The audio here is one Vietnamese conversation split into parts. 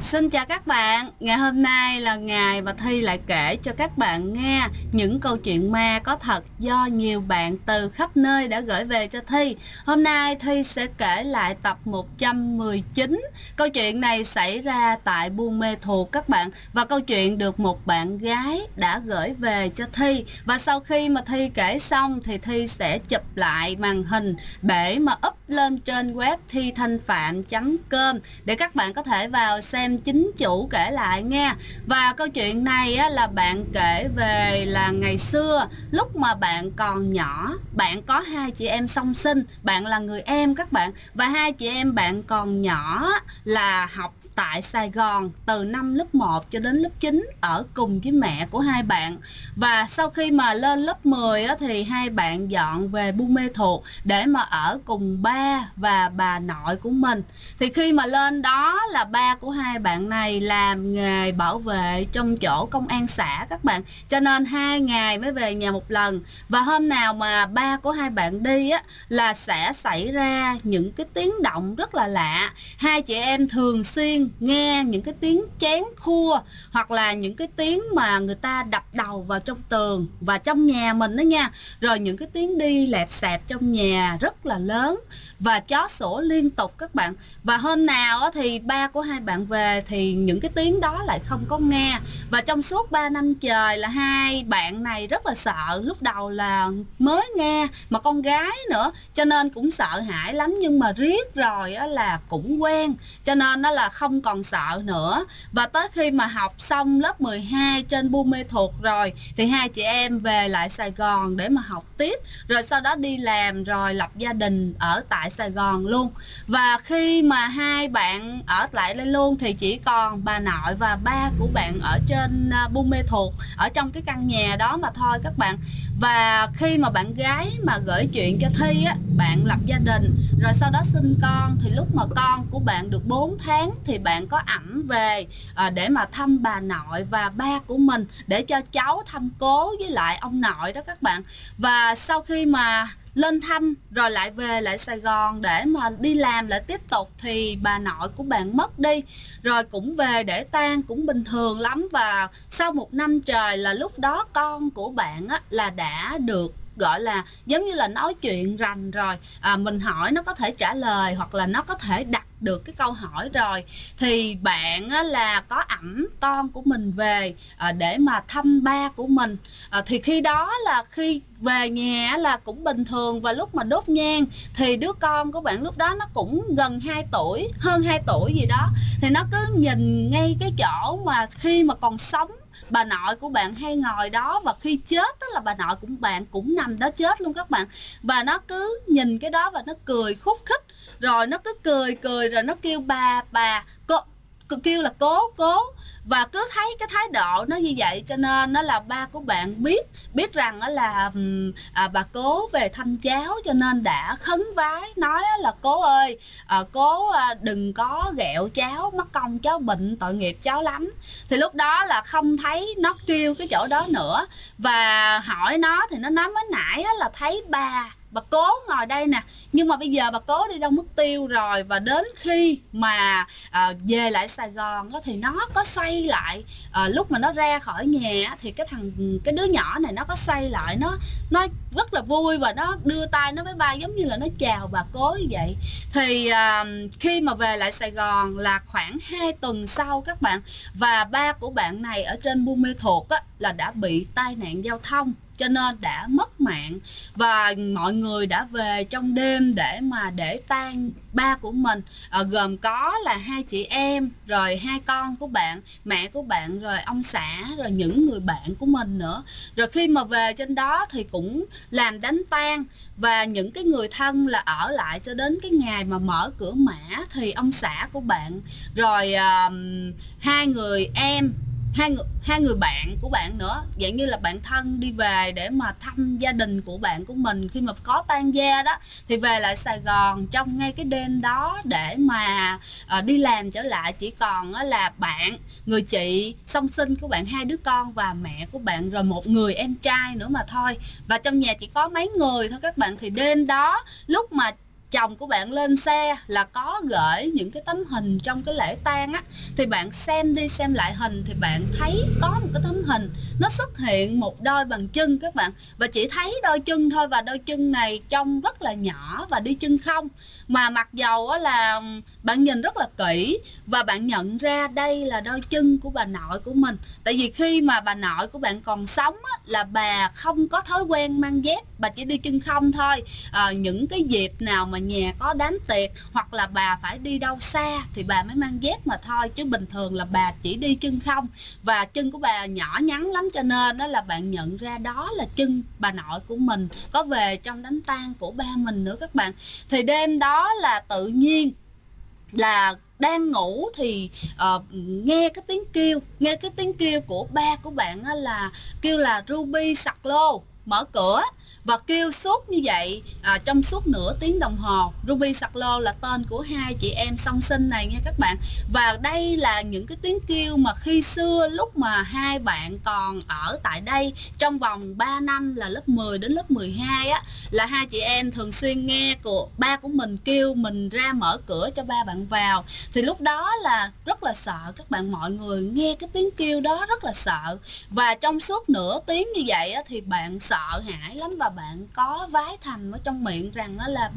Xin chào các bạn, ngày hôm nay là ngày mà Thi lại kể cho các bạn nghe những câu chuyện ma có thật do nhiều bạn từ khắp nơi đã gửi về cho Thi. Hôm nay Thi sẽ kể lại tập 119. Câu chuyện này xảy ra tại Buôn Mê Thuột các bạn. Và câu chuyện được một bạn gái đã gửi về cho Thi. Và sau khi mà Thi kể xong thì Thi sẽ chụp lại màn hình để mà up lên trên web thithanhpham.com để các bạn có thể vào xem chính chủ kể lại nha. Và câu chuyện này á, là bạn kể về là ngày xưa lúc mà bạn còn nhỏ, bạn có hai chị em song sinh, bạn là người em các bạn, và hai chị em bạn còn nhỏ là học tại Sài Gòn từ năm lớp 1 cho đến lớp 9 ở cùng với mẹ của hai bạn. Và sau khi mà lên lớp 10 á, thì hai bạn dọn về Buôn Mê Thuột để mà ở cùng ba và bà nội của mình. Thì khi mà lên đó là ba của hai bạn này làm nghề bảo vệ trong chỗ công an xã các bạn, cho nên 2 ngày mới về nhà một lần. Và hôm nào mà ba của hai bạn đi á là sẽ xảy ra những cái tiếng động rất là lạ. Hai chị em thường xuyên nghe những cái tiếng chén khua, hoặc là những cái tiếng mà người ta đập đầu vào trong tường và trong nhà mình đó nha. Rồi những cái tiếng đi lẹp xẹp trong nhà rất là lớn, và chó sủa liên tục các bạn. Và hôm nào thì ba của hai bạn về thì những cái tiếng đó lại không có nghe. Và trong suốt 3 năm trời là hai bạn này rất là sợ. Lúc đầu là mới nghe mà con gái nữa, cho nên cũng sợ hãi lắm. Nhưng mà riết rồi là cũng quen, cho nên nó là không còn sợ nữa. Và tới khi mà học xong lớp 12 trên Buôn Mê Thuột rồi thì hai chị em về lại Sài Gòn để mà học tiếp, rồi sau đó đi làm rồi lập gia đình ở tại Sài Gòn luôn. Và khi mà hai bạn ở lại đây luôn thì chỉ còn bà nội và ba của bạn ở trên Buôn Mê Thuột, ở trong cái căn nhà đó mà thôi các bạn. Và khi mà bạn gái mà gửi chuyện cho Thi á, bạn lập gia đình rồi sau đó sinh con, thì lúc mà con của bạn được 4 tháng thì bạn có ẵm về để mà thăm bà nội và ba của mình, để cho cháu thăm cố với lại ông nội đó các bạn. Và sau khi mà lên thăm rồi lại về lại Sài Gòn để mà đi làm lại tiếp tục thì bà nội của bạn mất đi, rồi cũng về để tang cũng bình thường lắm. Và sau 1 năm trời là lúc đó con của bạn á, là đã được gọi là giống như là nói chuyện rành rồi, mình hỏi nó có thể trả lời hoặc là nó có thể đặt được cái câu hỏi rồi, thì bạn là có ẵm con của mình về để mà thăm ba của mình. Thì khi đó là khi về nhà là cũng bình thường, và lúc mà đốt nhang thì đứa con của bạn lúc đó nó cũng gần 2 tuổi, hơn 2 tuổi gì đó, thì nó cứ nhìn ngay cái chỗ mà khi mà còn sống bà nội của bạn hay ngồi đó, và khi chết đó là bà nội của bạn cũng nằm đó chết luôn các bạn. Và nó cứ nhìn cái đó và nó cười khúc khích, rồi nó cứ cười rồi nó kêu bà cô, kêu là cố. Và cứ thấy cái thái độ nó như vậy, cho nên nó là ba của bạn biết rằng là bà cố về thăm cháu, cho nên đã khấn vái nói là cố ơi, cố đừng có ghẹo cháu, mất công cháu bệnh, tội nghiệp cháu lắm. Thì lúc đó là không thấy nó kêu cái chỗ đó nữa, và hỏi nó thì nó nói mới nãy là thấy bà cố ngồi đây nè, nhưng mà bây giờ bà cố đi đâu mất tiêu rồi. Và đến khi mà về lại Sài Gòn đó, thì nó có xoay lại, lúc mà nó ra khỏi nhà thì cái đứa nhỏ này nó có xoay lại, nó rất là vui, và nó đưa tay nó với ba giống như là nó chào bà cố như vậy. Thì khi mà về lại Sài Gòn là khoảng 2 tuần sau các bạn, và ba của bạn này ở trên Buôn Mê Thuột á, là đã bị tai nạn giao thông, cho nên đã mất mạng. Và mọi người đã về trong đêm để tang ba của mình, gồm có là 2 chị em, rồi 2 con của bạn, mẹ của bạn, rồi ông xã, rồi những người bạn của mình nữa. Rồi khi mà về trên đó thì cũng làm đám tang, và những cái người thân là ở lại cho đến cái ngày mà mở cửa mã, thì ông xã của bạn, rồi 2 người em, hai người bạn của bạn nữa, dạng như là bạn thân đi về để mà thăm gia đình của bạn của mình khi mà có tang gia đó, thì về lại Sài Gòn trong ngay cái đêm đó để mà đi làm trở lại. Chỉ còn là bạn, người chị song sinh của bạn, 2 đứa con và mẹ của bạn, rồi một người em trai nữa mà thôi. Và trong nhà chỉ có mấy người thôi các bạn. Thì đêm đó lúc mà chồng của bạn lên xe là có gửi những cái tấm hình trong cái lễ tang á, thì bạn xem đi xem lại hình thì bạn thấy có một cái tấm hình nó xuất hiện một đôi bàn chân các bạn, và chỉ thấy đôi chân thôi, và đôi chân này trông rất là nhỏ và đi chân không, mà mặc dầu á là bạn nhìn rất là kỹ và bạn nhận ra đây là đôi chân của bà nội của mình. Tại vì khi mà bà nội của bạn còn sống á, là bà không có thói quen mang dép, bà chỉ đi chân không thôi. Những cái dịp nào mà nhà có đám tiệc hoặc là bà phải đi đâu xa thì bà mới mang dép mà thôi, chứ bình thường là bà chỉ đi chân không, và chân của bà nhỏ nhắn lắm, cho nên đó là bạn nhận ra đó là chân bà nội của mình có về trong đám tang của ba mình nữa các bạn. Thì đêm đó là tự nhiên là đang ngủ thì nghe cái tiếng kêu của ba của bạn là kêu là Ruby sạc lô mở cửa, và kêu suốt như vậy trong suốt nửa tiếng đồng hồ. Ruby sạc lô là tên của hai chị em song sinh này nha các bạn. Và đây là những cái tiếng kêu mà khi xưa lúc mà hai bạn còn ở tại đây trong vòng 3 năm là lớp 10 đến lớp 12 á, là hai chị em thường xuyên nghe của ba của mình kêu mình ra mở cửa cho ba bạn vào. Thì lúc đó là rất là sợ các bạn, mọi người nghe cái tiếng kêu đó rất là sợ, và trong suốt nửa tiếng như vậy á, thì bạn sợ hãi lắm, và bạn có vái thầm ở trong miệng rằng đó là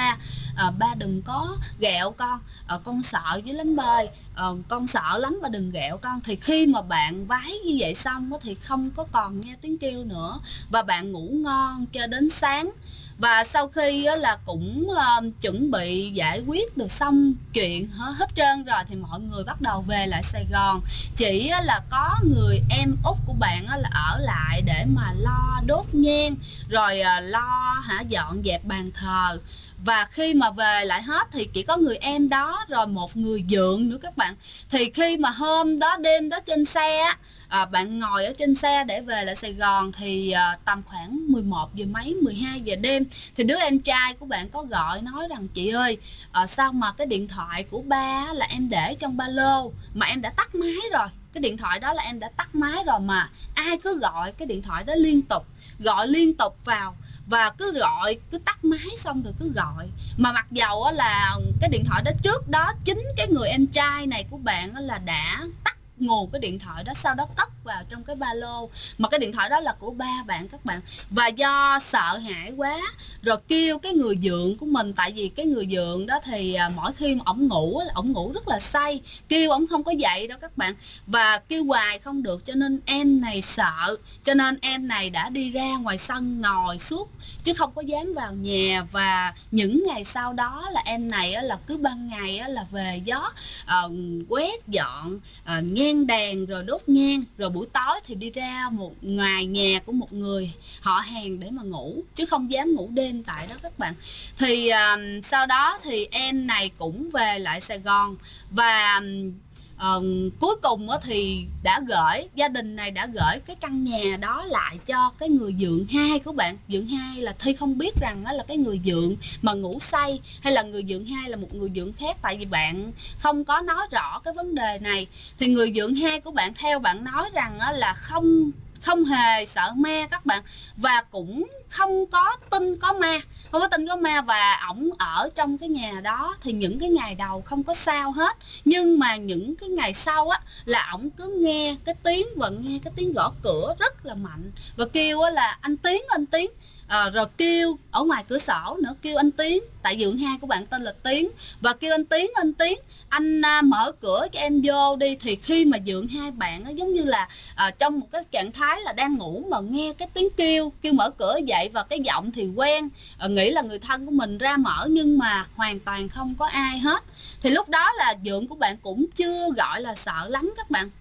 ba đừng có ghẹo con sợ dữ lắm ba ơi, con sợ lắm và đừng ghẹo con. Thì khi mà bạn vái như vậy xong thì không có còn nghe tiếng kêu nữa, và bạn ngủ ngon cho đến sáng. Và sau khi là cũng chuẩn bị giải quyết được xong chuyện hết trơn rồi thì mọi người bắt đầu về lại Sài Gòn. Chỉ là có người em út của bạn là ở lại để mà lo đốt nhang, rồi lo dọn dẹp bàn thờ. Và khi mà về lại hết thì chỉ có người em đó rồi một người dượng nữa các bạn. Thì khi mà hôm đó đêm đó trên xe bạn ngồi ở trên xe để về lại Sài Gòn thì tầm khoảng 11 giờ mấy 12 giờ đêm thì đứa em trai của bạn có gọi nói rằng chị ơi, sao mà cái điện thoại của ba là em để trong ba lô mà em đã tắt máy rồi. Cái điện thoại đó là em đã tắt máy rồi mà ai cứ gọi cái điện thoại đó gọi liên tục vào, và cứ gọi cứ tắt máy xong rồi cứ gọi. Mà mặc dầu là cái điện thoại đó trước đó chính cái người em trai này của bạn là đã tắt nguồn cái điện thoại đó, sau đó cất vào trong cái ba lô, mà cái điện thoại đó là của ba bạn các bạn. Và do sợ hãi quá rồi kêu cái người dượng của mình, tại vì cái người dượng đó thì mỗi khi mà ổng ngủ rất là say, kêu ổng không có dậy đâu các bạn, và kêu hoài không được, cho nên em này sợ, cho nên em này đã đi ra ngoài sân ngồi suốt chứ không có dám vào nhà. Và những ngày sau đó là em này là cứ ban ngày là về gió quét dọn nhang đèn rồi đốt nhang, rồi buổi tối thì đi ra ngoài nhà của một người họ hàng để mà ngủ, chứ không dám ngủ đêm tại đó các bạn. Thì sau đó thì em này cũng về lại Sài Gòn, và cuối cùng thì gia đình này đã gửi cái căn nhà đó lại cho cái người dượng hai của bạn. Dượng hai là Thi không biết rằng đó là cái người dượng mà ngủ say hay là người dượng hai là một người dượng khác, tại vì bạn không có nói rõ cái vấn đề này. Thì người dượng hai của bạn theo bạn nói rằng là không hề sợ ma các bạn, và cũng không có tin có ma, và ổng ở trong cái nhà đó thì những cái ngày đầu không có sao hết, nhưng mà những cái ngày sau là ổng cứ nghe cái tiếng gõ cửa rất là mạnh, và kêu là anh Tiến. Rồi kêu ở ngoài cửa sổ nữa, kêu anh Tiến, tại dượng hai của bạn tên là Tiến, và kêu anh Tiến anh mở cửa cho em vô đi. Thì khi mà dượng hai bạn nó giống như là trong một cái trạng thái là đang ngủ mà nghe cái tiếng kêu mở cửa dậy, và cái giọng thì quen, nghĩ là người thân của mình ra mở, nhưng mà hoàn toàn không có ai hết. Thì lúc đó là dượng của bạn cũng chưa gọi là sợ lắm các bạn,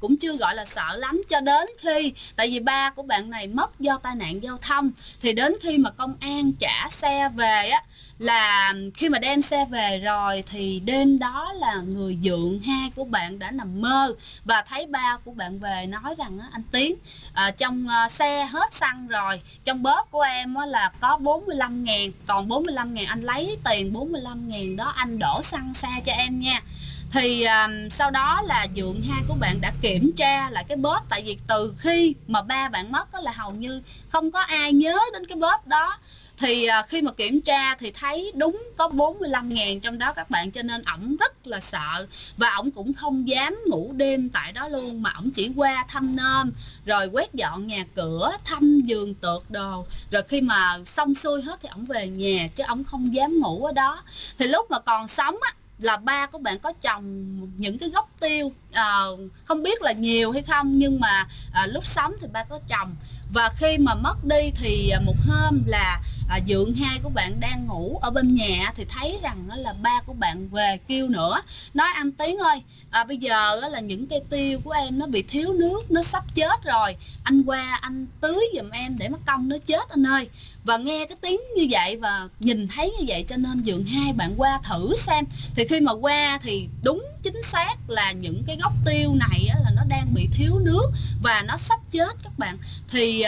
cho đến khi, tại vì ba của bạn này mất do tai nạn giao thông, thì đến khi mà công an trả xe về là khi mà đem xe về rồi thì đêm đó là người dượng hai của bạn đã nằm mơ và thấy ba của bạn về nói rằng anh Tiến, trong xe hết xăng rồi, trong bóp của em là có 45.000, còn 45.000 anh lấy tiền 45.000 đó anh đổ xăng xe cho em nha. Thì sau đó là dượng hai của bạn đã kiểm tra lại cái bóp, tại vì từ khi mà ba bạn mất là hầu như không có ai nhớ đến cái bóp đó. Thì khi mà kiểm tra thì thấy đúng có 45.000 trong đó các bạn, cho nên ổng rất là sợ và ổng cũng không dám ngủ đêm tại đó luôn, mà ổng chỉ qua thăm nom rồi quét dọn nhà cửa, thăm giường tược đồ, rồi khi mà xong xuôi hết thì ổng về nhà, chứ ổng không dám ngủ ở đó. Thì lúc mà còn sống á là ba của bạn có trồng những cái gốc tiêu, không biết là nhiều hay không, nhưng mà lúc sống thì ba có trồng. Và khi mà mất đi thì một hôm là dượng hai của bạn đang ngủ ở bên nhà thì thấy rằng là ba của bạn về kêu nữa, nói anh Tiến ơi, bây giờ là những cây tiêu của em nó bị thiếu nước, nó sắp chết rồi, anh qua anh tưới giùm em để mất công nó chết anh ơi. Và nghe cái tiếng như vậy và nhìn thấy như vậy cho nên dượng hai bạn qua thử xem. Thì khi mà qua thì đúng chính xác là những cái gốc tiêu này là nó đang bị thiếu nước và nó sắp chết các bạn. Thì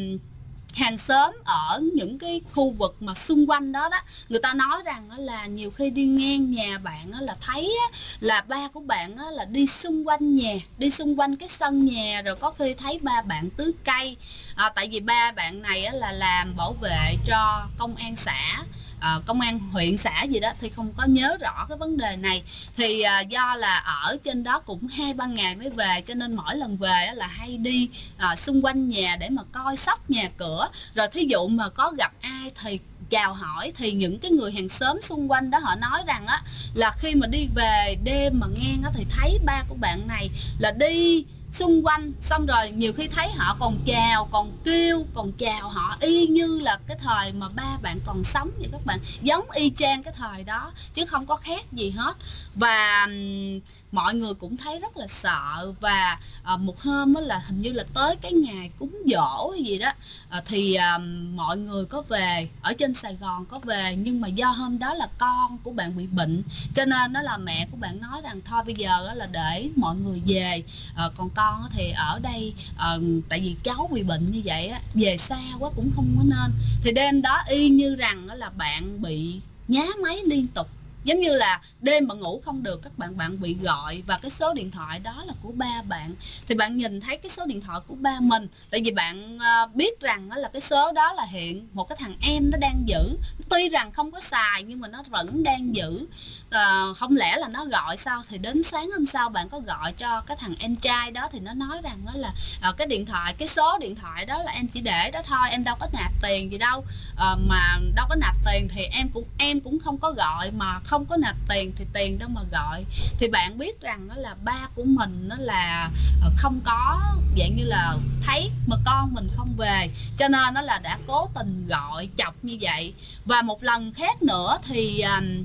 hàng xóm ở những cái khu vực mà xung quanh đó người ta nói rằng là nhiều khi đi ngang nhà bạn là thấy là ba của bạn là đi xung quanh nhà, đi xung quanh cái sân nhà, rồi có khi thấy ba bạn tưới cây. Tại vì ba bạn này là làm bảo vệ cho công an xã, công an huyện xã gì đó, thì không có nhớ rõ cái vấn đề này. Thì do là ở trên đó cũng 2-3 ngày mới về, cho nên mỗi lần về là hay đi xung quanh nhà để mà coi sóc nhà cửa, rồi thí dụ mà có gặp ai thì chào hỏi. Thì những cái người hàng xóm xung quanh đó họ nói rằng là khi mà đi về đêm mà ngang thì thấy ba của bạn này là đi xung quanh, xong rồi nhiều khi thấy họ còn chào, còn kêu, còn chào họ y như là cái thời mà ba bạn còn sống vậy các bạn, giống y chang cái thời đó chứ không có khác gì hết. Và mọi người cũng thấy rất là sợ. Và một hôm là hình như là tới cái ngày cúng giỗ hay gì đó, thì mọi người có về, ở trên Sài Gòn có về, nhưng mà do hôm đó là con của bạn bị bệnh, cho nên đó là mẹ của bạn nói rằng thôi bây giờ là để mọi người về, còn con thì ở đây, tại vì cháu bị bệnh như vậy về xa quá cũng không có nên. Thì đêm đó y như rằng là bạn bị nhá máy liên tục, giống như là đêm mà ngủ không được các bạn bị gọi, và cái số điện thoại đó là của ba bạn. Thì bạn nhìn thấy cái số điện thoại của ba mình, tại vì bạn biết rằng là cái số đó là hiện một cái thằng em nó đang giữ, tuy rằng không có xài nhưng mà nó vẫn đang giữ. Không lẽ là nó gọi sao? Thì đến sáng hôm sau bạn có gọi cho cái thằng em trai đó thì nó nói rằng đó là cái điện thoại, cái số điện thoại đó là em chỉ để đó thôi, em đâu có nạp tiền gì đâu, mà đâu có nạp tiền thì em cũng không có gọi, mà không có nạp tiền thì tiền đâu mà gọi. Thì bạn biết rằng đó là ba của mình nó là không có dạng như là thấy mà con mình không về, cho nên nó là đã cố tình gọi chọc như vậy. Và một lần khác nữa thì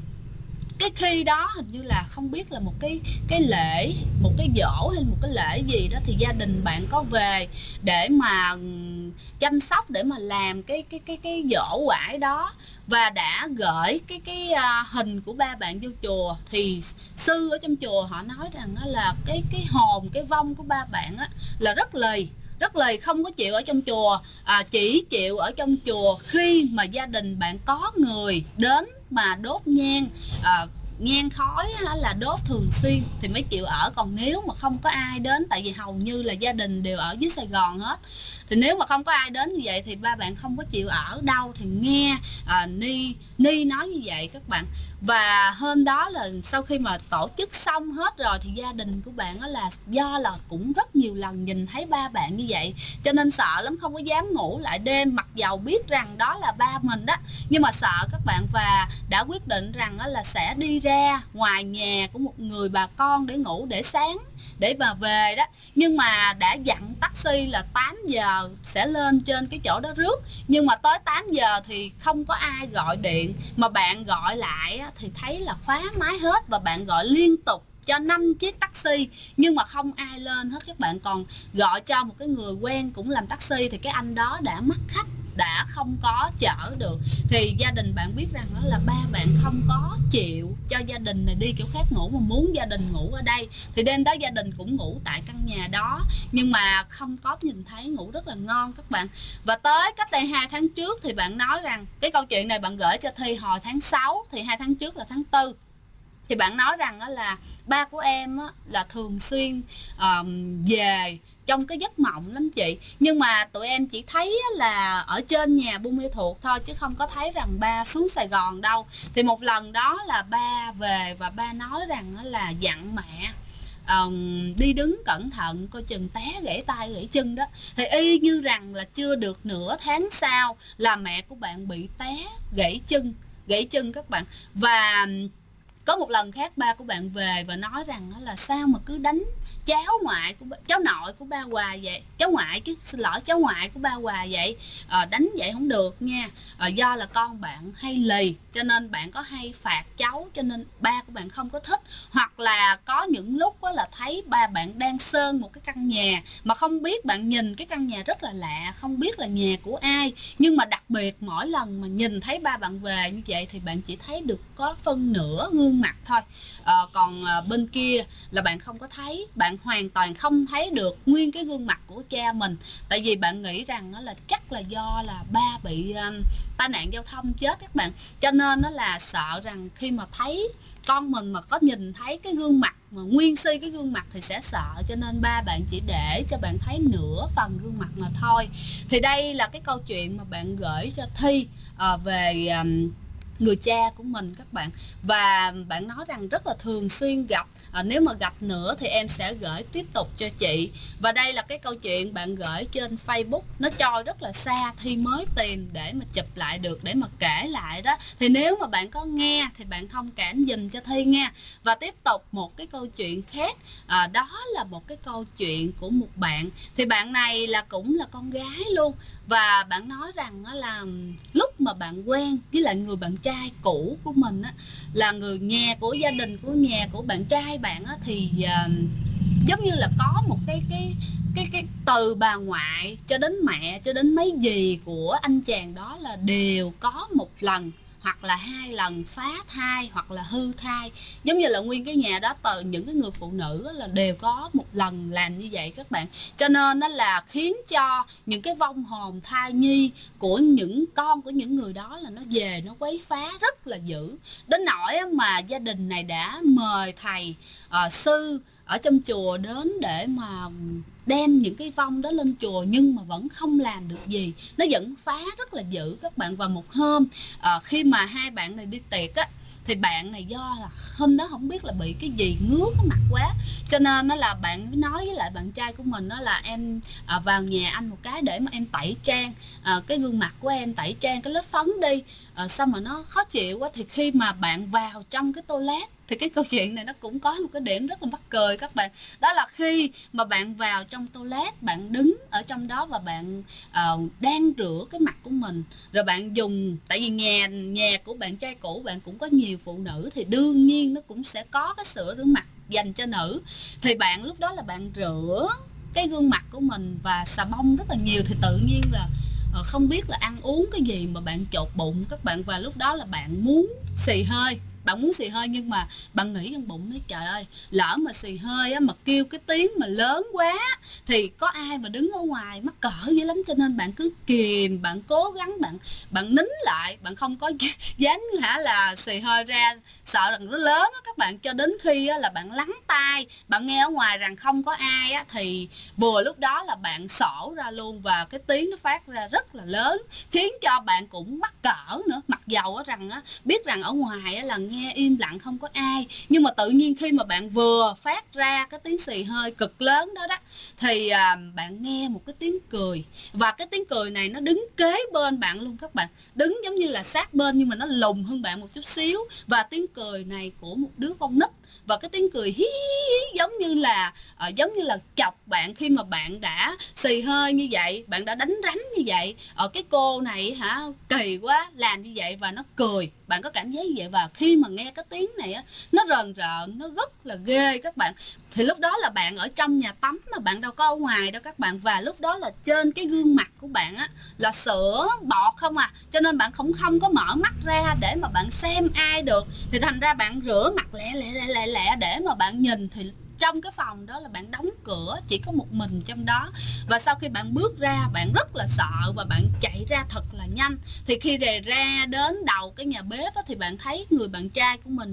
cái khi đó hình như là không biết là một cái lễ, một cái giỗ hay một cái lễ gì đó, thì gia đình bạn có về để mà chăm sóc, để mà làm cái giỗ quải đó, và đã gửi cái hình của ba bạn vô chùa. Thì sư ở trong chùa họ nói rằng là cái hồn, cái vong của ba bạn là rất lì, không có chịu ở trong chùa, chỉ chịu ở trong chùa khi mà gia đình bạn có người đến mà đốt nhang, nhang khói là đốt thường xuyên thì mới chịu ở. Còn nếu mà không có ai đến, tại vì hầu như là gia đình đều ở dưới Sài Gòn hết, thì nếu mà không có ai đến như vậy thì ba bạn không có chịu ở đâu. Thì nghe Ni nói như vậy các bạn. Và hôm đó là sau khi mà tổ chức xong hết rồi thì gia đình của bạn là do là cũng rất nhiều lần nhìn thấy ba bạn như vậy, cho nên sợ lắm, không có dám ngủ lại đêm, mặc dầu biết rằng đó là ba mình đó, nhưng mà sợ các bạn. Và đã quyết định rằng là sẽ đi ra ngoài nhà của một người bà con để ngủ, để sáng để mà về đó. Nhưng mà đã dặn taxi là 8 giờ sẽ lên trên cái chỗ đó rước, nhưng mà tới 8 giờ thì không có ai gọi điện, mà bạn gọi lại thì thấy là khóa máy hết, và bạn gọi liên tục cho 5 chiếc taxi nhưng mà không ai lên hết các bạn. Còn gọi cho một cái người quen cũng làm taxi thì cái anh đó đã mất khách, đã không có chở được. Thì gia đình bạn biết rằng đó là ba bạn không có chịu cho gia đình này đi chỗ khác ngủ, mà muốn gia đình ngủ ở đây. Thì đêm đó gia đình cũng ngủ tại căn nhà đó, nhưng mà không có nhìn thấy, ngủ rất là ngon các bạn. Và tới cách đây 2 tháng trước thì bạn nói rằng cái câu chuyện này bạn gửi cho Thi hồi tháng 6, thì 2 tháng trước là tháng 4. Thì bạn nói rằng là ba của em là thường xuyên về trong cái giấc mộng lắm chị. Nhưng mà tụi em chỉ thấy là ở trên nhà Buôn Ma Thuột thôi, chứ không có thấy rằng ba xuống Sài Gòn đâu. Thì một lần đó là ba về và ba nói rằng là dặn mẹ đi đứng cẩn thận, coi chừng té gãy tay gãy chân đó. Thì y như rằng là chưa được nửa tháng sau là mẹ của bạn bị té gãy chân các bạn. Và có một lần khác ba của bạn về và nói rằng là sao mà cứ đánh cháu nội của ba hoài vậy, cháu ngoại của ba hoài vậy, đánh vậy không được nha, do là con bạn hay lì cho nên bạn có hay phạt cháu, cho nên ba của bạn không có thích. Hoặc là có những lúc là thấy ba bạn đang sơn một cái căn nhà mà không biết, bạn nhìn cái căn nhà rất là lạ, không biết là nhà của ai, nhưng mà đặc biệt mỗi lần mà nhìn thấy ba bạn về như vậy thì bạn chỉ thấy được có phân nửa gương mặt thôi, còn bên kia là bạn không có thấy, bạn hoàn toàn không thấy được nguyên cái gương mặt của cha mình. Tại vì bạn nghĩ rằng là chắc là do là ba bị tai nạn giao thông chết các bạn, cho nên nó là sợ rằng khi mà thấy con mình mà có nhìn thấy cái gương mặt mà nguyên si cái gương mặt thì sẽ sợ, cho nên ba bạn chỉ để cho bạn thấy nửa phần gương mặt mà thôi. Thì đây là cái câu chuyện mà bạn gửi cho Thi về người cha của mình các bạn. Và bạn nói rằng rất là thường xuyên gặp, nếu mà gặp nữa thì em sẽ gửi tiếp tục cho chị. Và đây là cái câu chuyện bạn gửi trên Facebook, nó trôi rất là xa, Thi mới tìm để mà chụp lại được, để mà kể lại đó. Thì nếu mà bạn có nghe thì bạn thông cảm giùm cho Thi nha. Và tiếp tục một cái câu chuyện khác, đó là một cái câu chuyện của một bạn. Thì bạn này là cũng là con gái luôn. Và bạn nói rằng là lúc mà bạn quen với lại người bạn trai cũ của mình á, là người nhà của gia đình của nhà của bạn trai bạn á, thì giống như là có một cái từ bà ngoại cho đến mẹ cho đến mấy dì của anh chàng đó là đều có một lần hoặc là 2 lần phá thai hoặc là hư thai. Giống như là nguyên cái nhà đó từ những cái người phụ nữ là đều có một lần làm như vậy các bạn. Cho nên nó là khiến cho những cái vong hồn thai nhi của những con của những người đó là nó về nó quấy phá rất là dữ. Đến nỗi mà gia đình này đã mời thầy sư ở trong chùa đến để mà đem những cái vong đó lên chùa, nhưng mà vẫn không làm được gì, nó vẫn phá rất là dữ các bạn. Và một hôm khi mà hai bạn này đi tiệc á, thì bạn này do là hôm đó không biết là bị cái gì ngứa cái mặt quá, cho nên nó là bạn mới nói với lại bạn trai của mình đó là em vào nhà anh một cái để mà em tẩy trang cái gương mặt của em, tẩy trang cái lớp phấn đi. Xong mà nó khó chịu quá, thì khi mà bạn vào trong cái toilet, thì cái câu chuyện này nó cũng có một cái điểm rất là mắc cười các bạn. Đó là khi mà bạn vào trong toilet, bạn đứng ở trong đó và bạn đang rửa cái mặt của mình, rồi bạn dùng, tại vì nhà của bạn trai cũ bạn cũng có nhiều phụ nữ, thì đương nhiên nó cũng sẽ có cái sữa rửa mặt dành cho nữ. Thì bạn lúc đó là bạn rửa cái gương mặt của mình và xà bông rất là nhiều, thì tự nhiên là không biết là ăn uống cái gì mà bạn chột bụng các bạn. Và lúc đó là bạn muốn xì hơi, nhưng mà bạn nghĩ trong bụng nói trời ơi, lỡ mà xì hơi á, mà kêu cái tiếng mà lớn quá thì có ai mà đứng ở ngoài mắc cỡ dữ lắm, cho nên bạn cứ kìm, bạn cố gắng, bạn nín lại, bạn không có dám là xì hơi ra, sợ rằng nó lớn á các bạn. Cho đến khi á, là bạn lắng tai, bạn nghe ở ngoài rằng không có ai á, thì vừa lúc đó là bạn xổ ra luôn, và cái tiếng nó phát ra rất là lớn, khiến cho bạn cũng mắc cỡ nữa. Mặc dầu á rằng á, biết rằng ở ngoài á là nghe im lặng không có ai, nhưng mà tự nhiên khi mà bạn vừa phát ra cái tiếng xì hơi cực lớn đó thì bạn nghe một cái tiếng cười. Và cái tiếng cười này nó đứng kế bên bạn luôn các bạn, đứng giống như là sát bên nhưng mà nó lùn hơn bạn một chút xíu. Và tiếng cười này của một đứa con nít, và cái tiếng cười hí giống như là chọc bạn khi mà bạn đã xì hơi như vậy, bạn đã đánh rắn như vậy, ở cái cô này kỳ quá làm như vậy, và nó cười, bạn có cảm giác như vậy. Và khi mà nghe cái tiếng này á, nó rờn rợn, nó rất là ghê các bạn. Thì lúc đó là bạn ở trong nhà tắm mà bạn đâu có ở ngoài đâu các bạn. Và lúc đó là trên cái gương mặt của bạn á là sữa bọt không à, cho nên bạn cũng không có mở mắt ra để mà bạn xem ai được. Thì thành ra bạn rửa mặt lẹ để mà bạn nhìn. Thì trong cái phòng đó là bạn đóng cửa, chỉ có một mình trong đó. Và sau khi bạn bước ra, bạn rất là sợ và bạn chạy ra thật là nhanh. Thì khi ra đến đầu cái nhà bếp á, thì bạn thấy người bạn trai của mình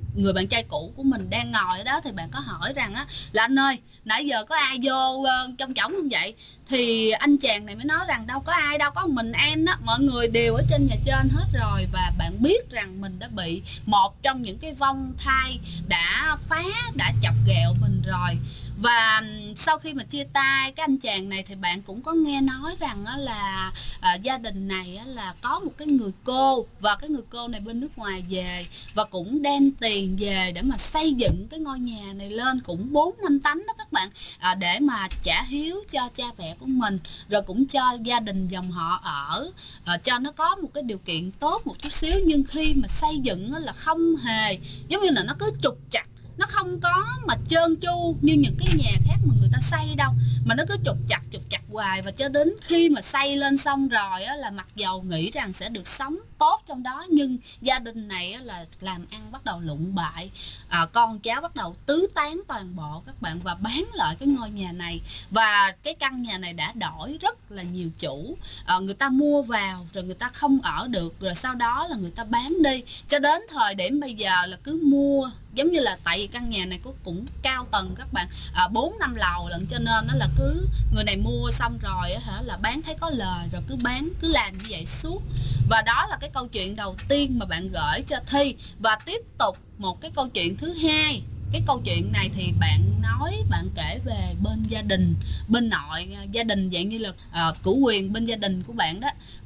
người bạn trai cũ của mình đang ngồi ở đó thì bạn có hỏi rằng á là anh ơi, nãy giờ có ai vô trong chổng không vậy? Thì anh chàng này mới nói rằng đâu có ai đâu, có một mình em đó, mọi người đều ở trên nhà trên hết rồi. Và bạn biết rằng mình đã bị một trong những cái vong thai đã chọc ghẹo mình rồi. Và sau khi mà chia tay cái anh chàng này thì bạn cũng có nghe nói rằng là gia đình này là có một cái người cô, và cái người cô này bên nước ngoài về và cũng đem tiền về để mà xây dựng cái ngôi nhà này lên cũng 4-5 tấn đó các bạn, để mà trả hiếu cho cha mẹ của mình, rồi cũng cho gia đình dòng họ ở, cho nó có một cái điều kiện tốt một chút xíu. Nhưng khi mà xây dựng là không hề, giống như là nó cứ trục trặc, nó không có mà trơn tru như những cái nhà khác mà người ta xây đâu, mà nó cứ trục chặt hoài. Và cho đến khi mà xây lên xong rồi á, là mặc dầu nghĩ rằng sẽ được sống tốt trong đó, nhưng gia đình này á, là làm ăn bắt đầu lụng bại, con cháu bắt đầu tứ tán toàn bộ các bạn, và bán lại cái ngôi nhà này. Và cái căn nhà này đã đổi rất là nhiều chủ, người ta mua vào rồi người ta không ở được, rồi sau đó là người ta bán đi, cho đến thời điểm bây giờ là cứ mua, giống như là tại vì căn nhà này cũng cao tầng các bạn, 4-5 lầu lận, cho nên nó là cứ người này mua xong rồi là bán thấy có lời rồi cứ bán, cứ làm như vậy suốt. Và đó là cái câu chuyện đầu tiên mà bạn gửi cho Thi. Và tiếp tục một cái câu chuyện thứ hai. Cái câu chuyện này thì bạn kể về bên gia đình, bên nội gia đình, dạng như là cửu quyền bên gia đình của bạn đó.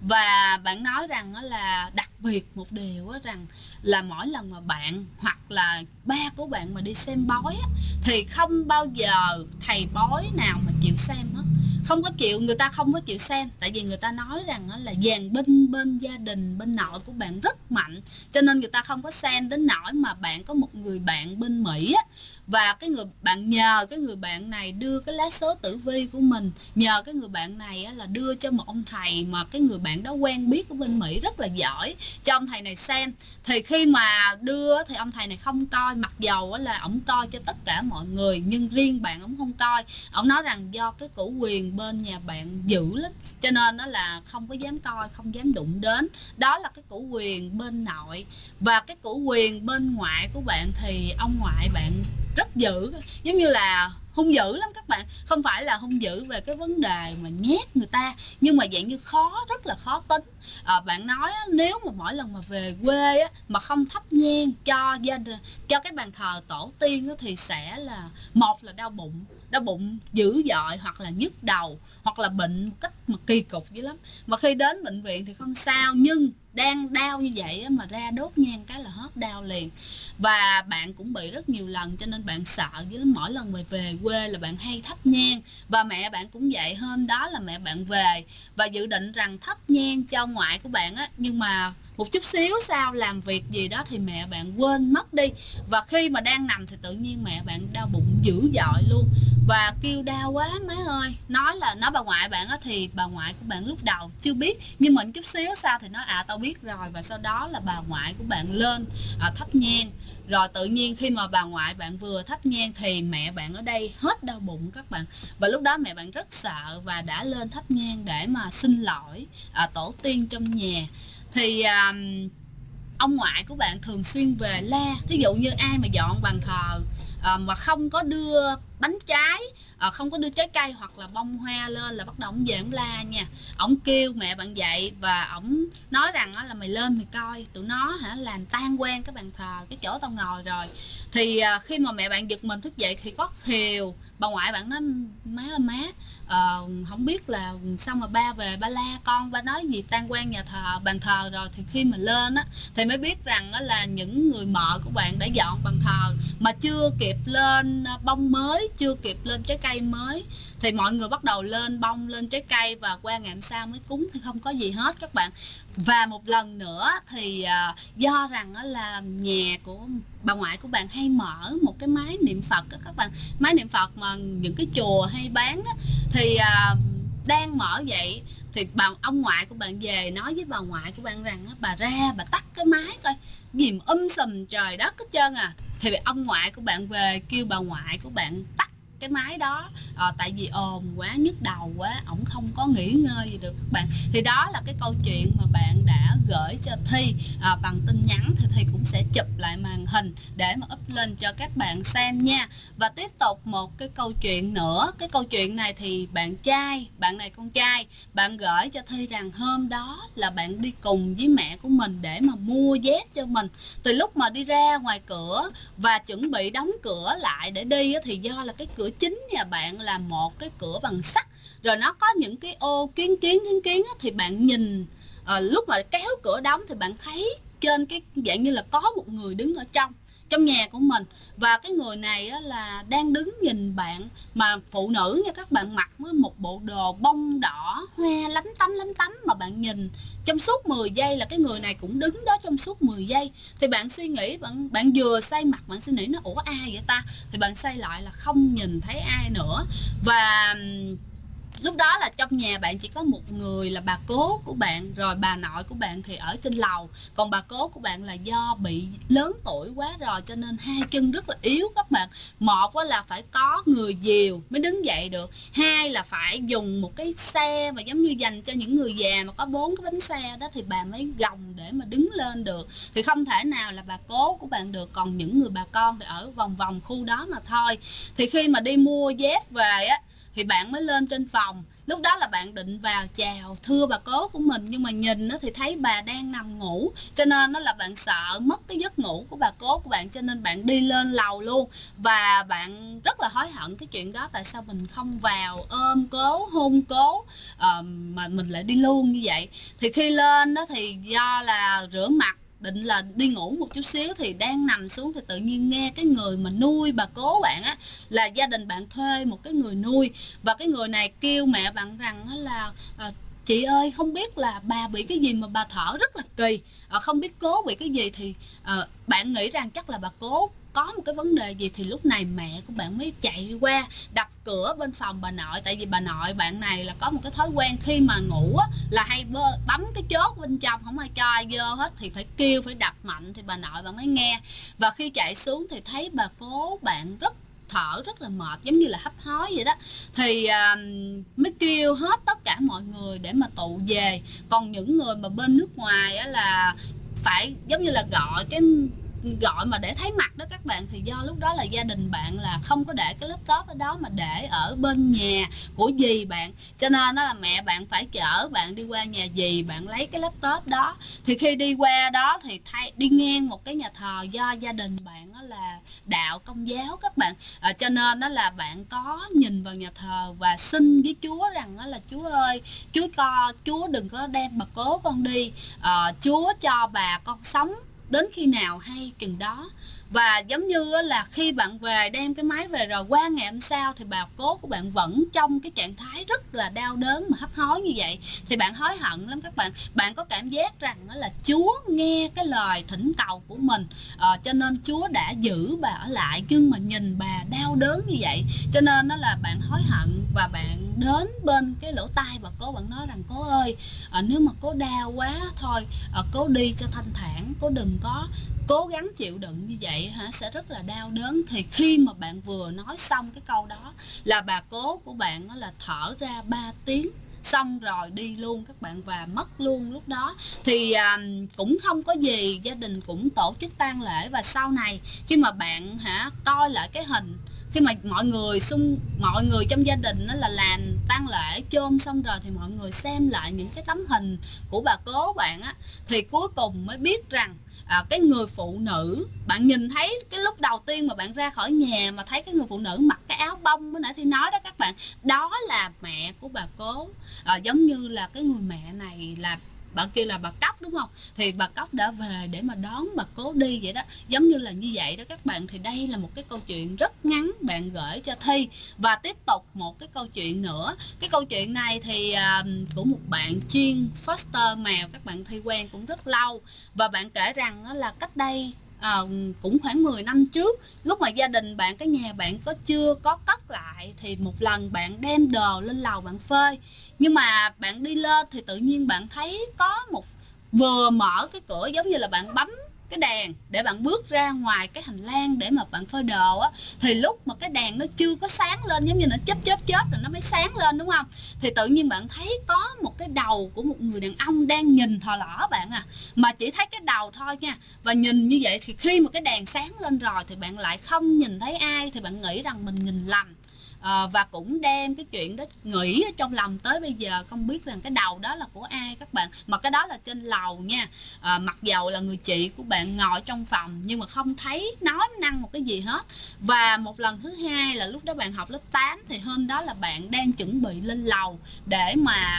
Và bạn nói rằng là đặc biệt một điều rằng là mỗi lần mà bạn hoặc là ba của bạn mà đi xem bói thì không bao giờ thầy bói nào mà chịu xem hết. Không có chịu, người ta không có chịu xem, tại vì người ta nói rằng là dàn binh bên gia đình, bên nội của bạn rất mạnh, cho nên người ta không có xem. Đến nỗi mà bạn có một người bạn bên Mỹ và cái người bạn nhờ cái người bạn này đưa cái lá số tử vi của mình, nhờ cái người bạn này là đưa cho một ông thầy mà cái người bạn đó quen biết ở bên Mỹ rất là giỏi, cho ông thầy này xem. Thì khi mà đưa thì ông thầy này không coi, mặc dầu là ổng coi cho tất cả mọi người, nhưng riêng bạn ổng không coi. Ổng nói rằng do cái cửu quyền bên nhà bạn dữ lắm, cho nên đó là không có dám coi, không dám đụng đến. Đó là cái cửu quyền bên nội. Và cái cửu quyền bên ngoại của bạn thì ông ngoại bạn rất dữ, giống như là hung dữ lắm các bạn. Không phải là hung dữ về cái vấn đề mà nhát người ta, nhưng mà dạng như rất là khó tính. Bạn nói nếu mà mỗi lần mà về quê mà không thắp nhang cho gia đình, cho cái bàn thờ tổ tiên thì sẽ là một là đau bụng dữ dội, hoặc là nhức đầu, hoặc là bệnh một cách mà kỳ cục dữ lắm. Mà khi đến bệnh viện thì không sao, nhưng đang đau như vậy mà ra đốt nhang cái là hết đau liền. Và bạn cũng bị rất nhiều lần, cho nên bạn sợ dữ lắm. Mỗi lần về quê là bạn hay thắp nhang. Và mẹ bạn cũng vậy, hôm đó là mẹ bạn về và dự định rằng thắp nhang cho ngoại của bạn nhưng mà một chút xíu sau làm việc gì đó thì mẹ bạn quên mất đi. Và khi mà đang nằm thì tự nhiên mẹ bạn đau bụng dữ dội luôn, và kêu đau quá má ơi. Nói bà ngoại bạn thì bà ngoại của bạn lúc đầu chưa biết, nhưng mà chút xíu sau thì nói tao biết rồi. Và sau đó là bà ngoại của bạn lên thắp nhang. Rồi tự nhiên khi mà bà ngoại bạn vừa thắp nhang thì mẹ bạn ở đây hết đau bụng các bạn. Và lúc đó mẹ bạn rất sợ và đã lên thắp nhang để mà xin lỗi tổ tiên trong nhà. Thì ông ngoại của bạn thường xuyên về la. Thí dụ như ai mà dọn bàn thờ mà không có đưa bánh trái, không có đưa trái cây hoặc là bông hoa lên là bắt đầu ông về ông la nha. Ông kêu mẹ bạn dậy và ông nói rằng là mày lên mày coi tụi nó làm tan quan cái bàn thờ, cái chỗ tao ngồi rồi. Thì khi mà mẹ bạn giật mình thức dậy thì có khều. Bà ngoại bạn nói má ơi má, không biết là sao mà ba về ba la con, ba nói gì tan quan nhà thờ, bàn thờ rồi. Thì khi mà lên thì mới biết rằng là những người mợ của bạn đã dọn bàn thờ mà chưa kịp lên bông mới, chưa kịp lên trái cây mới. Thì mọi người bắt đầu lên bông, lên trái cây, và qua ngày hôm sau mới cúng thì không có gì hết các bạn. Và một lần nữa thì do rằng là nhà của bà ngoại của bạn hay mở một cái máy niệm Phật các bạn, máy niệm Phật mà những cái chùa hay bán thì đang mở vậy thì ông ngoại của bạn về nói với bà ngoại của bạn rằng bà ra bà tắt cái máy coi, gì mà sùm trời đất hết trơn à. Thì ông ngoại của bạn về kêu bà ngoại của bạn tắt cái máy đó, tại vì ồn quá, nhức đầu quá, ổng không có nghỉ ngơi gì được các bạn. Thì đó là cái câu chuyện mà bạn đã gửi cho Thi bằng tin nhắn, thì Thi cũng sẽ chụp lại màn hình để mà up lên cho các bạn xem nha. Và tiếp tục một cái câu chuyện nữa. Cái câu chuyện này thì bạn này con trai, bạn gửi cho Thi rằng hôm đó là bạn đi cùng với mẹ của mình để mà mua dép cho mình. Từ lúc mà đi ra ngoài cửa và chuẩn bị đóng cửa lại để đi thì do là cái cửa chính nhà bạn là một cái cửa bằng sắt, rồi nó có những cái ô kiến thì bạn nhìn lúc mà kéo cửa đóng thì bạn thấy trên cái dạng như là có một người đứng ở trong nhà của mình, và cái người này là đang đứng nhìn bạn, mà phụ nữ nha các bạn, mặc với một bộ đồ bông đỏ hoa lắm tấm mà bạn nhìn trong suốt 10 giây là cái người này cũng đứng đó trong suốt 10 giây. Thì bạn suy nghĩ, bạn vừa xoay mặt bạn suy nghĩ nó ủa ai vậy ta, thì bạn xoay lại là không nhìn thấy ai nữa. Và lúc đó là trong nhà bạn chỉ có một người là bà cố của bạn, rồi bà nội của bạn thì ở trên lầu. Còn bà cố của bạn là do bị lớn tuổi quá rồi cho nên hai chân rất là yếu các bạn. Một là phải có người dìu mới đứng dậy được, hai là phải dùng một cái xe mà giống như dành cho những người già mà có 4 cái bánh xe đó thì bà mới gồng để mà đứng lên được, thì không thể nào là bà cố của bạn được. Còn những người bà con thì ở vòng khu đó mà thôi. Thì khi mà đi mua dép về thì bạn mới lên trên phòng. Lúc đó là bạn định vào chào thưa bà cố của mình, nhưng mà nhìn thì thấy bà đang nằm ngủ, cho nên là bạn sợ mất cái giấc ngủ của bà cố của bạn, cho nên bạn đi lên lầu luôn. Và bạn rất là hối hận cái chuyện đó, tại sao mình không vào ôm cố hôn cố mà mình lại đi luôn như vậy. Thì khi lên thì do là rửa mặt định là đi ngủ một chút xíu, thì đang nằm xuống thì tự nhiên nghe cái người mà nuôi bà cố bạn là gia đình bạn thuê một cái người nuôi, và cái người này kêu mẹ bạn rằng là chị ơi, không biết là bà bị cái gì mà bà thở rất là kỳ, không biết cố bị cái gì. Thì bạn nghĩ rằng chắc là bà cố có một cái vấn đề gì, thì lúc này mẹ của bạn mới chạy qua đập cửa bên phòng bà nội. Tại vì bà nội bạn này là có một cái thói quen khi mà ngủ là hay bấm cái chốt bên trong, không ai cho ai vô hết, thì phải kêu, phải đập mạnh thì bà nội bạn mới nghe. Và khi chạy xuống thì thấy bà cố bạn thở rất là mệt, giống như là hấp hối vậy đó, thì mới kêu hết tất cả mọi người để mà tụ về. Còn những người mà bên nước ngoài là phải giống như là gọi mà để thấy mặt đó các bạn, thì do lúc đó là gia đình bạn là không có để cái laptop ở đó mà để ở bên nhà của dì bạn, cho nên là mẹ bạn phải chở bạn đi qua nhà dì bạn lấy cái laptop đó. Thì khi đi qua đó thì đi ngang một cái nhà thờ, do gia đình bạn là đạo Công giáo các bạn, cho nên là bạn có nhìn vào nhà thờ và xin với Chúa rằng là Chúa ơi, Chúa đừng có đem bà cố con đi, Chúa cho bà con sống đến khi nào hay chừng đó. Và giống như là khi bạn về đem cái máy về rồi, qua ngày hôm sau thì bà cố của bạn vẫn trong cái trạng thái rất là đau đớn mà hấp hối như vậy. Thì bạn hối hận lắm các bạn. Bạn có cảm giác rằng là Chúa nghe cái lời thỉnh cầu của mình, cho nên Chúa đã giữ bà ở lại, nhưng mà nhìn bà đau đớn như vậy cho nên là bạn hối hận. Và bạn đến bên cái lỗ tai bà cố, bạn nói rằng cố ơi, nếu mà cố đau quá thôi, cố đi cho thanh thản, cố đừng có cố gắng chịu đựng như vậy sẽ rất là đau đớn. Thì khi mà bạn vừa nói xong cái câu đó là bà cố của bạn là thở ra 3 tiếng xong rồi đi luôn các bạn, và mất luôn lúc đó. Thì cũng không có gì, gia đình cũng tổ chức tang lễ. Và sau này khi mà bạn coi lại cái hình, khi mà mọi người trong gia đình là làm tang lễ chôn xong rồi, thì mọi người xem lại những cái tấm hình của bà cố bạn thì cuối cùng mới biết rằng cái người phụ nữ bạn nhìn thấy cái lúc đầu tiên mà bạn ra khỏi nhà mà thấy cái người phụ nữ mặc cái áo bông mới nãy thì nói đó các bạn, đó là mẹ của bà cố. Giống như là cái người mẹ này là bạn kia là bà Cóc đúng không, thì bà Cóc đã về để mà đón bà cố đi vậy đó, giống như là như vậy đó các bạn. Thì đây là một cái câu chuyện rất ngắn bạn gửi cho Thi. Và tiếp tục một cái câu chuyện nữa. Cái câu chuyện này thì của một bạn chuyên foster mèo, các bạn Thi quen cũng rất lâu, và bạn kể rằng là cách đây cũng khoảng 10 năm trước, lúc mà gia đình bạn, cái nhà bạn chưa có cất lại, thì một lần bạn đem đồ lên lầu bạn phơi, nhưng mà bạn đi lên thì tự nhiên bạn thấy có vừa mở cái cửa, giống như là bạn bấm cái đèn để bạn bước ra ngoài cái hành lang để mà bạn phơi đồ á, thì lúc mà cái đèn nó chưa có sáng lên, giống như nó chớp rồi nó mới sáng lên, đúng không? Thì tự nhiên bạn thấy có một cái đầu của một người đàn ông đang nhìn thò lỏ bạn à, mà chỉ thấy cái đầu thôi nha. Và nhìn như vậy thì khi mà cái đèn sáng lên rồi thì bạn lại không nhìn thấy ai, thì bạn nghĩ rằng mình nhìn lầm. Và cũng đem cái chuyện đó nghĩ ở trong lòng tới bây giờ, không biết rằng cái đầu đó là của ai các bạn. Mà cái đó là trên lầu nha. Mặc dầu là người chị của bạn ngồi trong phòng nhưng mà không thấy nói năng một cái gì hết. Và một lần thứ hai là lúc đó bạn học lớp 8, thì hôm đó là bạn đang chuẩn bị lên lầu để mà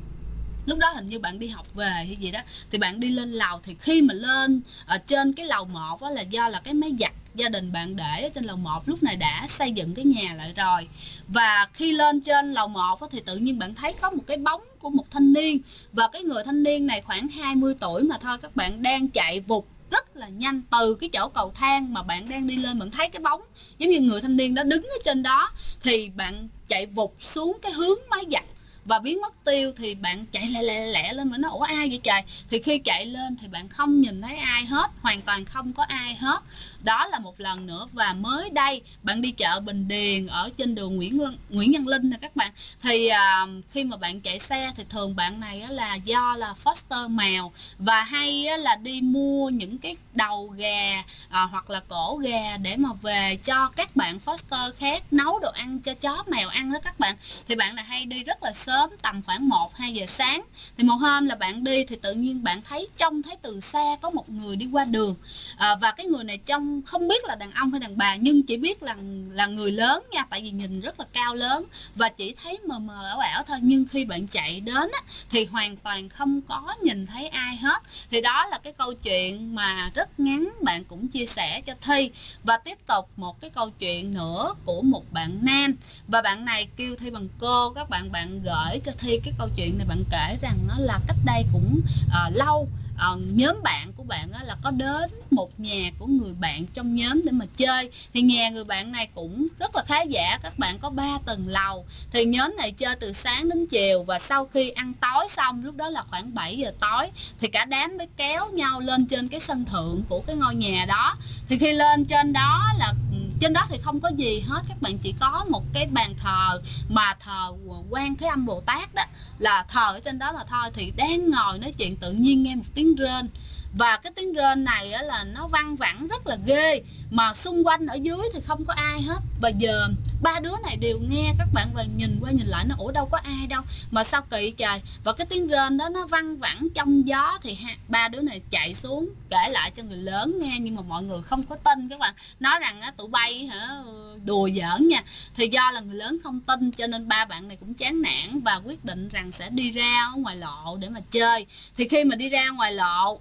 lúc đó hình như bạn đi học về hay gì đó, thì bạn đi lên lầu. Thì khi mà lên ở trên cái lầu 1 đó, là do là cái máy giặt gia đình bạn để ở trên lầu 1 lúc này đã xây dựng cái nhà lại rồi. Và khi lên trên lầu 1 thì tự nhiên bạn thấy có một cái bóng của một thanh niên. Và cái người thanh niên này khoảng 20 tuổi mà thôi các bạn, đang chạy vụt rất là nhanh từ cái chỗ cầu thang mà bạn đang đi lên. Bạn thấy cái bóng giống như người thanh niên đó đứng ở trên đó, thì bạn chạy vụt xuống cái hướng máy giặt và biến mất tiêu. Thì bạn chạy lẹ lên mà nó ủa ai vậy trời. Thì khi chạy lên thì bạn không nhìn thấy ai hết, hoàn toàn không có ai hết. Đó là một lần nữa. Và mới đây bạn đi chợ Bình Điền ở trên đường Nguyễn Văn Linh nè các bạn, thì khi mà bạn chạy xe thì thường bạn này là do là foster mèo và hay là đi mua những cái đầu gà hoặc là cổ gà để mà về cho các bạn foster khác nấu đồ ăn cho chó mèo ăn đó các bạn. Thì bạn này hay đi rất là sớm, tầm khoảng 1-2 giờ sáng. Thì một hôm là bạn đi thì tự nhiên bạn trông thấy từ xa có một người đi qua đường. Và cái người này trông không biết là đàn ông hay đàn bà, nhưng chỉ biết là người lớn nha, tại vì nhìn rất là cao lớn và chỉ thấy mờ mờ ảo ảo thôi. Nhưng khi bạn chạy đến á, thì hoàn toàn không có nhìn thấy ai hết. Thì đó là cái câu chuyện mà rất ngắn bạn cũng chia sẻ cho Thi. Và tiếp tục một cái câu chuyện nữa của một bạn nam, và bạn này kêu Thi bằng cô các bạn. Bạn gửi cho Thi cái câu chuyện này, bạn kể rằng nó là cách đây cũng lâu. Nhóm bạn của bạn là có đến một nhà của người bạn trong nhóm để mà chơi. Thì nhà người bạn này cũng rất là khá giả các bạn, có 3 tầng lầu. Thì nhóm này chơi từ sáng đến chiều, và sau khi ăn tối xong, lúc đó là khoảng 7 giờ tối, thì cả đám mới kéo nhau lên trên cái sân thượng của cái ngôi nhà đó. Thì khi lên trên đó là trên đó thì không có gì hết các bạn, chỉ có một cái bàn thờ mà thờ Quan Thế Âm Bồ Tát đó, là thờ ở trên đó mà thôi. Thì đang ngồi nói chuyện tự nhiên nghe một tiếng rên, và cái tiếng rên này là nó văng vẳng rất là ghê, mà xung quanh ở dưới thì không có ai hết. Và giờ 3 đứa này đều nghe các bạn, và nhìn qua nhìn lại nó ủa đâu có ai đâu mà sao kỳ trời. Và cái tiếng rên đó nó văng vẳng trong gió. Thì 3 đứa này chạy xuống kể lại cho người lớn nghe, nhưng mà mọi người không có tin các bạn, nói rằng tụi bay đùa giỡn nha. Thì do là người lớn không tin cho nên ba bạn này cũng chán nản và quyết định rằng sẽ đi ra ngoài lộ để mà chơi. Thì khi mà đi ra ngoài lộ,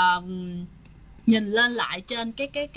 nhìn lên lại trên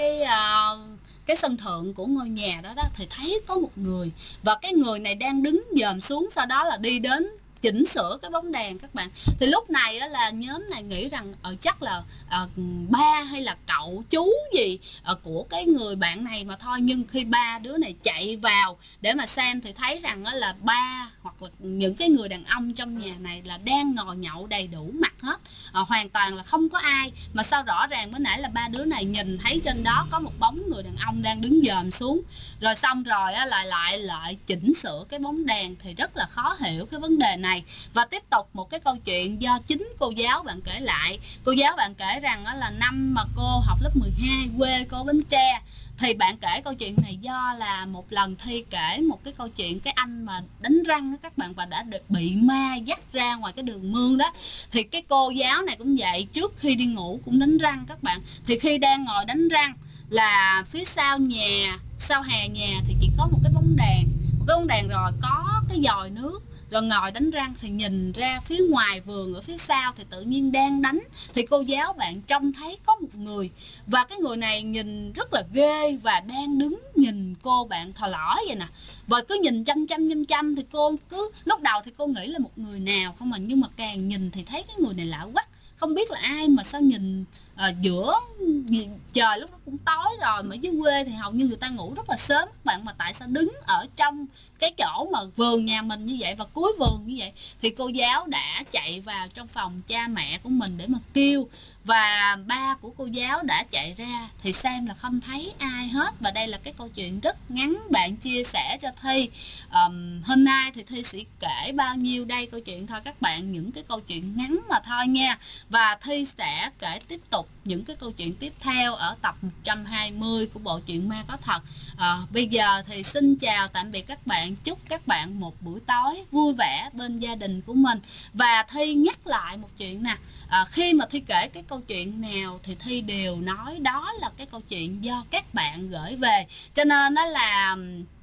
cái sân thượng của ngôi nhà đó thì thấy có một người, và cái người này đang đứng dòm xuống, sau đó là đi đến chỉnh sửa cái bóng đèn các bạn. Thì lúc này là nhóm này nghĩ rằng chắc là ba hay là cậu chú gì của cái người bạn này mà thôi. Nhưng khi 3 đứa này chạy vào để mà xem thì thấy rằng là ba hoặc là những cái người đàn ông trong nhà này là đang ngồi nhậu đầy đủ mặt hết, hoàn toàn là không có ai. Mà sao rõ ràng mới nãy là 3 đứa này nhìn thấy trên đó có một bóng người đàn ông đang đứng dòm xuống, rồi xong rồi lại chỉnh sửa cái bóng đèn. Thì rất là khó hiểu cái vấn đề này. Và tiếp tục một cái câu chuyện do chính cô giáo bạn kể lại. Cô giáo bạn kể rằng là năm mà cô học lớp 12, quê cô Bến Tre. Thì bạn kể câu chuyện này do là một lần Thi kể một cái câu chuyện cái anh mà đánh răng đó các bạn, và đã bị ma dắt ra ngoài cái đường mương đó. Thì cái cô giáo này cũng vậy, trước khi đi ngủ cũng đánh răng các bạn. Thì khi đang ngồi đánh răng là phía sau hè nhà thì chỉ có một cái bóng đèn, rồi có cái vòi nước. Rồi ngồi đánh răng thì nhìn ra phía ngoài vườn ở phía sau thì tự nhiên đang đánh. Thì cô giáo bạn trông thấy có một người, và cái người này nhìn rất là ghê và đang đứng nhìn cô bạn thò lỏ vậy nè. Và cứ nhìn chăm thì cô cứ lúc đầu thì cô nghĩ là một người nào không mà, nhưng mà càng nhìn thì thấy cái người này lạ quắc, không biết là ai mà sao nhìn giữa trời lúc đó cũng tối rồi, mà dưới quê thì hầu như người ta ngủ rất là sớm các bạn, mà tại sao đứng ở trong cái chỗ mà vườn nhà mình như vậy và cuối vườn như vậy. Thì cô giáo đã chạy vào trong phòng cha mẹ của mình để mà kêu, và ba của cô giáo đã chạy ra thì xem là không thấy ai hết. Và đây là cái câu chuyện rất ngắn bạn chia sẻ cho Thi. Hôm nay thì Thi sẽ kể bao nhiêu đây câu chuyện thôi các bạn, những cái câu chuyện ngắn mà thôi nha. Và Thi sẽ kể tiếp tục những cái câu chuyện tiếp theo ở tập 120 của bộ truyện ma có thật. Bây giờ thì xin chào tạm biệt các bạn, chúc các bạn một buổi tối vui vẻ bên gia đình của mình. Và Thi nhắc lại một chuyện nè, khi mà Thi kể cái câu chuyện nào thì Thi đều nói đó là cái câu chuyện do các bạn gửi về, cho nên đó là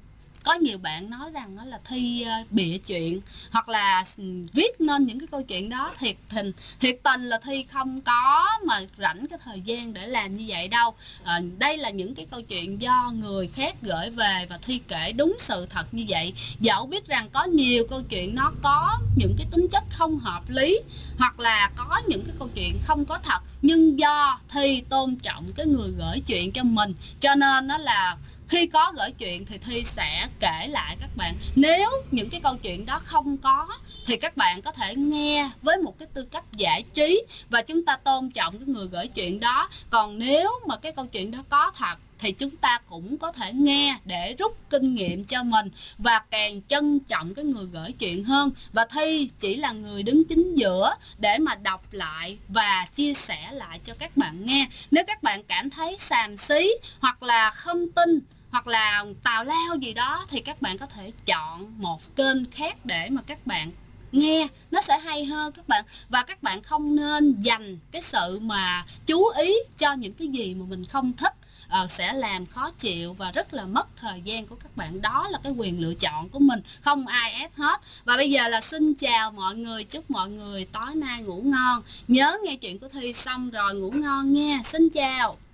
có nhiều bạn nói rằng đó là Thi bịa chuyện hoặc là viết nên những cái câu chuyện đó. Thiệt tình là Thi không có mà rảnh cái thời gian để làm như vậy đâu. Đây là những cái câu chuyện do người khác gửi về và Thi kể đúng sự thật như vậy. Dẫu biết rằng có nhiều câu chuyện nó có những cái tính chất không hợp lý hoặc là có những cái câu chuyện không có thật, nhưng do Thi tôn trọng cái người gửi chuyện cho mình, cho nên đó là khi có gửi chuyện thì Thi sẽ kể lại các bạn. Nếu những cái câu chuyện đó không có thì các bạn có thể nghe với một cái tư cách giải trí và chúng ta tôn trọng cái người gửi chuyện đó. Còn nếu mà cái câu chuyện đó có thật thì chúng ta cũng có thể nghe để rút kinh nghiệm cho mình và càng trân trọng cái người gửi chuyện hơn. Và Thi chỉ là người đứng chính giữa để mà đọc lại và chia sẻ lại cho các bạn nghe. Nếu các bạn cảm thấy xàm xí hoặc là không tin hoặc là tào lao gì đó thì các bạn có thể chọn một kênh khác để mà các bạn nghe, nó sẽ hay hơn các bạn. Và các bạn không nên dành cái sự mà chú ý cho những cái gì mà mình không thích, sẽ làm khó chịu và rất là mất thời gian của các bạn. Đó là cái quyền lựa chọn của mình, không ai ép hết. Và bây giờ là xin chào mọi người, chúc mọi người tối nay ngủ ngon. Nhớ nghe chuyện của Thi xong rồi ngủ ngon nha. Xin chào.